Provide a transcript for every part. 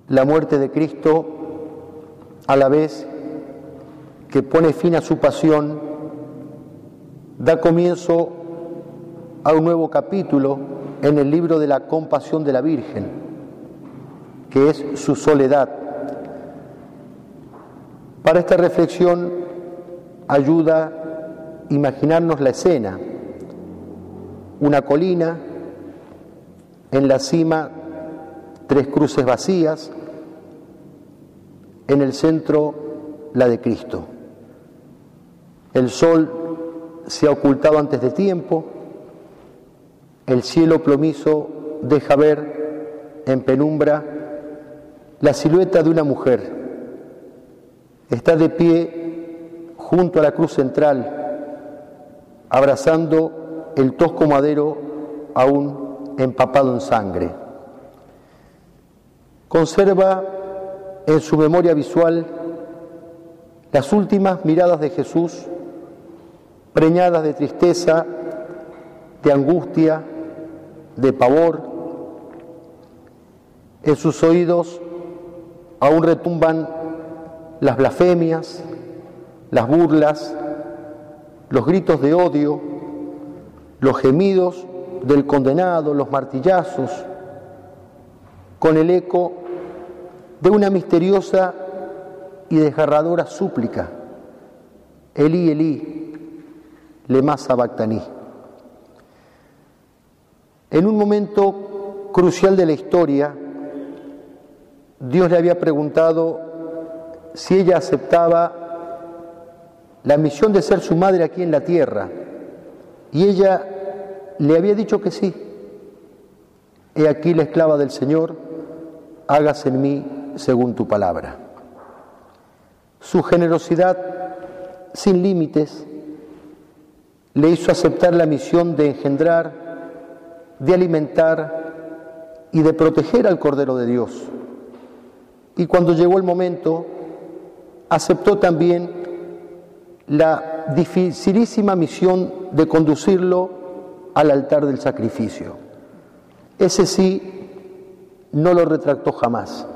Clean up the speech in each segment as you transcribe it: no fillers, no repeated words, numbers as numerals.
La muerte de Cristo, a la vez que pone fin a su pasión, da comienzo a un nuevo capítulo en el libro de la compasión de la Virgen, que es su soledad. Para esta reflexión ayuda a imaginarnos la escena: una colina, en la cima 3 cruces vacías, en el centro la de Cristo. El sol se ha ocultado antes de tiempo, el cielo plomizo deja ver en penumbra la silueta de una mujer. Está de pie junto a la cruz central, abrazando el tosco madero aún empapado en sangre. Conserva en su memoria visual las últimas miradas de Jesús, preñadas de tristeza, de angustia, de pavor. En sus oídos aún retumban las blasfemias, las burlas, los gritos de odio, los gemidos del condenado, los martillazos, con el eco de una misteriosa y desgarradora súplica: Elí, Elí, lema sabactaní. En un momento crucial de la historia, Dios le había preguntado si ella aceptaba la misión de ser su madre aquí en la tierra, y ella le había dicho que sí. He aquí la esclava del Señor, hágase en mí según tu palabra. Su generosidad sin límites le hizo aceptar la misión de engendrar, de alimentar y de proteger al Cordero de Dios. Y cuando llegó el momento, aceptó también la dificilísima misión de conducirlo al altar del sacrificio. Ese sí no lo retractó jamás.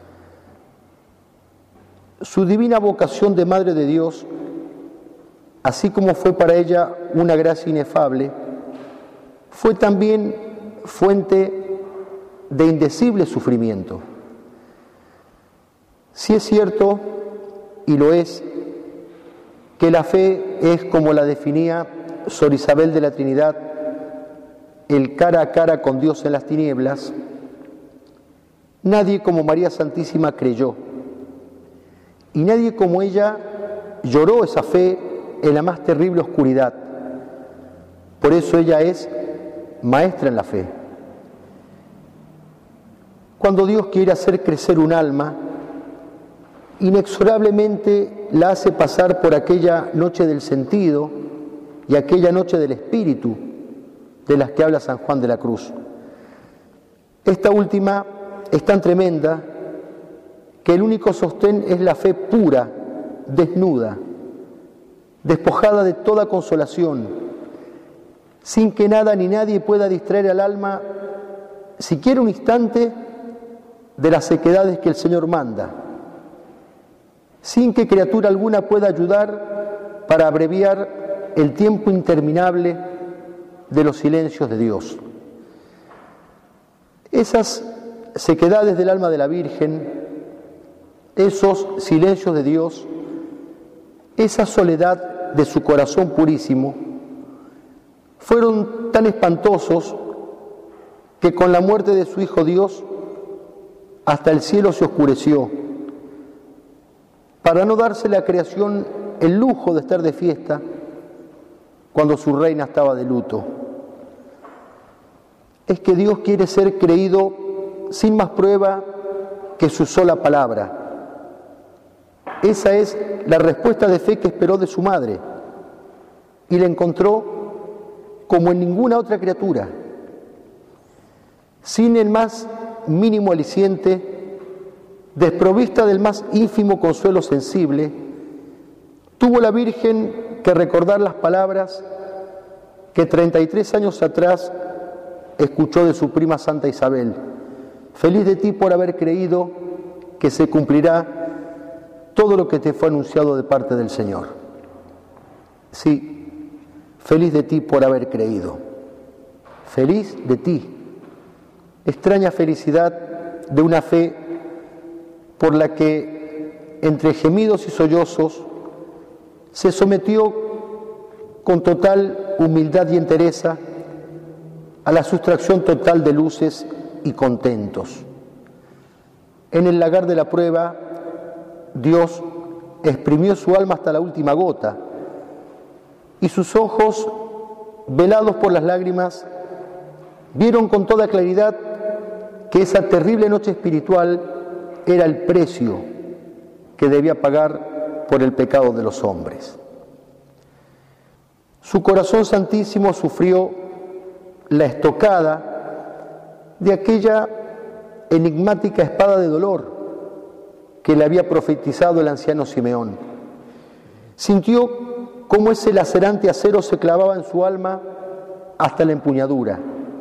Su divina vocación de Madre de Dios, así como fue para ella una gracia inefable, fue también fuente de indecible sufrimiento. Sí es cierto, y lo es, que la fe es, como la definía Sor Isabel de la Trinidad, el cara a cara con Dios en las tinieblas. Nadie como María Santísima creyó, y nadie como ella lloró esa fe en la más terrible oscuridad. Por eso ella es maestra en la fe. Cuando Dios quiere hacer crecer un alma, inexorablemente la hace pasar por aquella noche del sentido y aquella noche del espíritu de las que habla San Juan de la Cruz. Esta última es tan tremenda que el único sostén es la fe pura, desnuda, despojada de toda consolación, sin que nada ni nadie pueda distraer al alma siquiera un instante de las sequedades que el Señor manda, sin que criatura alguna pueda ayudar para abreviar el tiempo interminable de los silencios de Dios. Esas sequedades del alma de la Virgen, esos silencios de Dios, esa soledad de su corazón purísimo, fueron tan espantosos que con la muerte de su Hijo Dios hasta el cielo se oscureció, para no darse la creación el lujo de estar de fiesta cuando su reina estaba de luto. Es que Dios quiere ser creído sin más prueba que su sola palabra. Esa es la respuesta de fe que esperó de su madre, y la encontró como en ninguna otra criatura. Sin el más mínimo aliciente, desprovista del más ínfimo consuelo sensible, tuvo la Virgen que recordar las palabras que 33 años atrás escuchó de su prima Santa Isabel: feliz de ti por haber creído que se cumplirá todo lo que te fue anunciado de parte del Señor. Sí, feliz de ti por haber creído. Feliz de ti. Extraña felicidad de una fe por la que, entre gemidos y sollozos, se sometió con total humildad y entereza a la sustracción total de luces y contentos. En el lagar de la prueba, Dios exprimió su alma hasta la última gota y sus ojos, velados por las lágrimas, vieron con toda claridad que esa terrible noche espiritual era el precio que debía pagar por el pecado de los hombres. Su corazón santísimo sufrió la estocada de aquella enigmática espada de dolor que le había profetizado el anciano Simeón. Sintió cómo ese lacerante acero se clavaba en su alma hasta la empuñadura.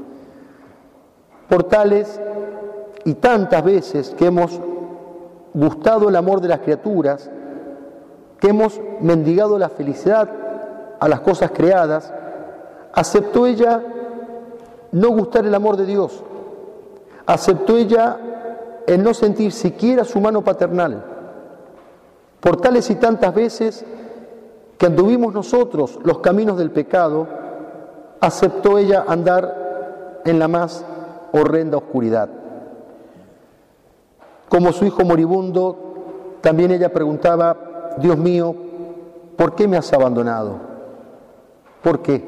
Por tales y tantas veces que hemos gustado el amor de las criaturas, que hemos mendigado la felicidad a las cosas creadas, aceptó ella no gustar el amor de Dios, aceptó ella el no sentir siquiera su mano paternal. Por tales y tantas veces que anduvimos nosotros los caminos del pecado, aceptó ella andar en la más horrenda oscuridad. Como su hijo moribundo, también ella preguntaba: Dios mío, ¿por qué me has abandonado? ¿Por qué?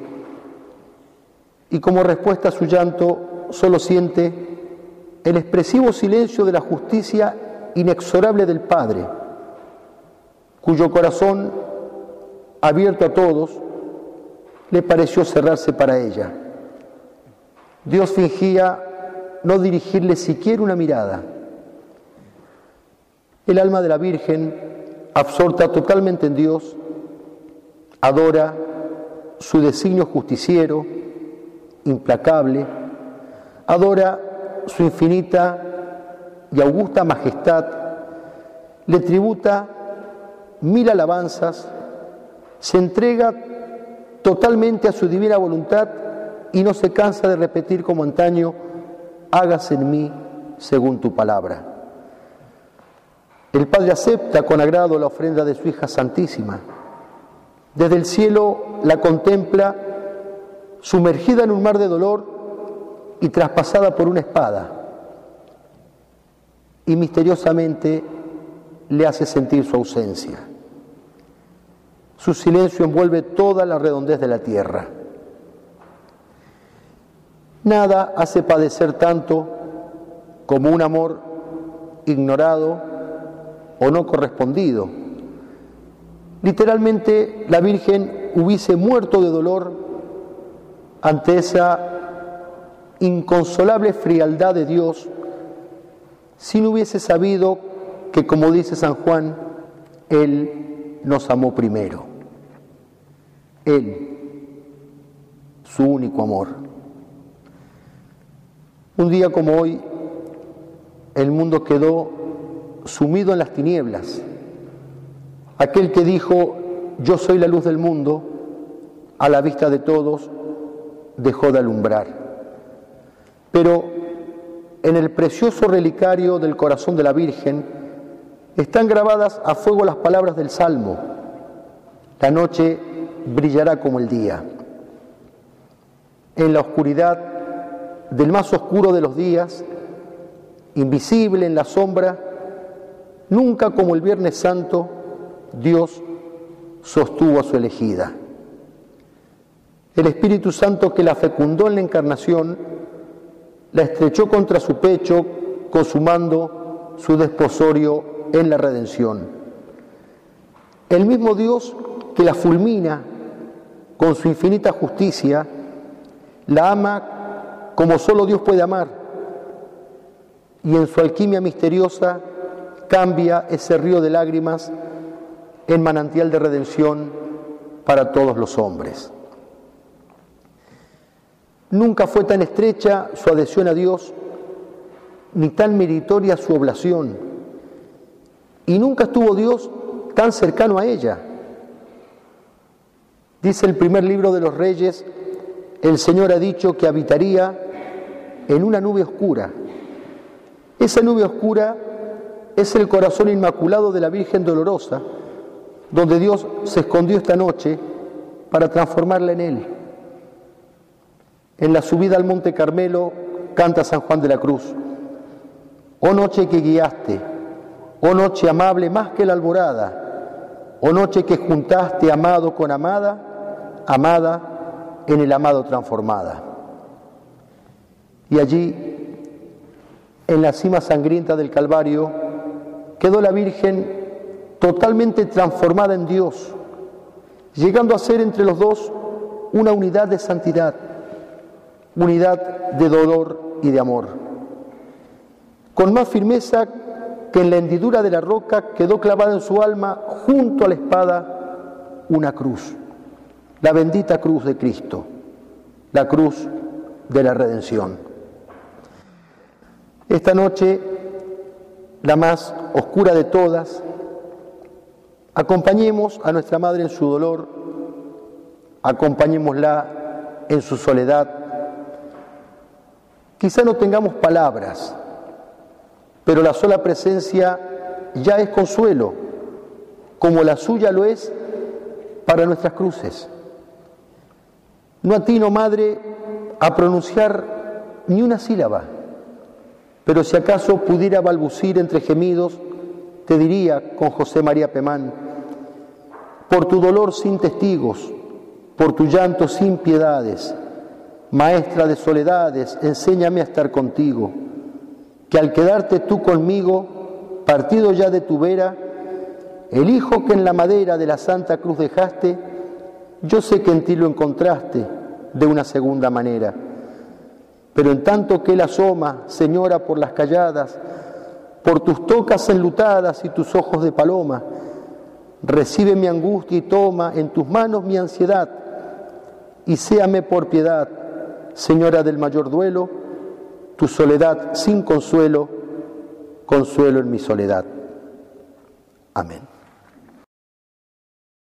Y como respuesta a su llanto, solo siente el expresivo silencio de la justicia inexorable del Padre, cuyo corazón, abierto a todos, le pareció cerrarse para ella. Dios fingía no dirigirle siquiera una mirada. El alma de la Virgen, absorta totalmente en Dios, adora su designio justiciero, implacable, adora su infinita y augusta majestad, le tributa 1000 alabanzas, se entrega totalmente a su divina voluntad y no se cansa de repetir como antaño: hágase en mí según tu palabra. El Padre acepta con agrado la ofrenda de su hija santísima. Desde el cielo la contempla sumergida en un mar de dolor y traspasada por una espada, y misteriosamente le hace sentir su ausencia. Su silencio envuelve toda la redondez de la tierra. Nada hace padecer tanto como un amor ignorado o no correspondido. Literalmente, la Virgen hubiese muerto de dolor ante esa inconsolable frialdad de Dios si no hubiese sabido que, como dice San Juan, Él nos amó primero. Él, su único amor. Un día como hoy, el mundo quedó sumido en las tinieblas. Aquel que dijo: yo soy la luz del mundo, a la vista de todos dejó de alumbrar. Pero en el precioso relicario del corazón de la Virgen están grabadas a fuego las palabras del Salmo: la noche brillará como el día. En la oscuridad del más oscuro de los días, invisible en la sombra, nunca como el Viernes Santo, Dios sostuvo a su elegida. El Espíritu Santo, que la fecundó en la Encarnación, la estrechó contra su pecho, consumando su desposorio en la redención. El mismo Dios que la fulmina con su infinita justicia, la ama como solo Dios puede amar, y en su alquimia misteriosa cambia ese río de lágrimas en manantial de redención para todos los hombres. Nunca fue tan estrecha su adhesión a Dios, ni tan meritoria su oblación, y nunca estuvo Dios tan cercano a ella. Dice el primer libro de los Reyes, el Señor ha dicho que habitaría en una nube oscura. Esa nube oscura es el corazón inmaculado de la Virgen Dolorosa, donde Dios se escondió esta noche para transformarla en Él. En la subida al Monte Carmelo canta San Juan de la Cruz: oh noche que guiaste, oh noche amable más que la alborada, oh noche que juntaste amado con amada, amada en el amado transformada. Y allí, en la cima sangrienta del Calvario, quedó la Virgen totalmente transformada en Dios, llegando a ser entre los dos una unidad de santidad, unidad de dolor y de amor. Con más firmeza que en la hendidura de la roca quedó clavada en su alma, junto a la espada, una cruz, la bendita cruz de Cristo, la cruz de la redención. Esta noche, la más oscura de todas, acompañemos a nuestra Madre en su dolor, acompañémosla en su soledad. Quizá no tengamos palabras, pero la sola presencia ya es consuelo, como la suya lo es para nuestras cruces. No atino, Madre, a pronunciar ni una sílaba, pero si acaso pudiera balbucir entre gemidos, te diría con José María Pemán: por tu dolor sin testigos, por tu llanto sin piedades, Maestra de soledades, enséñame a estar contigo, que al quedarte tú conmigo, partido ya de tu vera, el hijo que en la madera de la Santa Cruz dejaste, yo sé que en ti lo encontraste de una segunda manera. Pero en tanto que él asoma, Señora, por las calladas, por tus tocas enlutadas y tus ojos de paloma, recibe mi angustia y toma en tus manos mi ansiedad, y séame por piedad, Señora del mayor duelo, tu soledad sin consuelo, consuelo en mi soledad. Amén.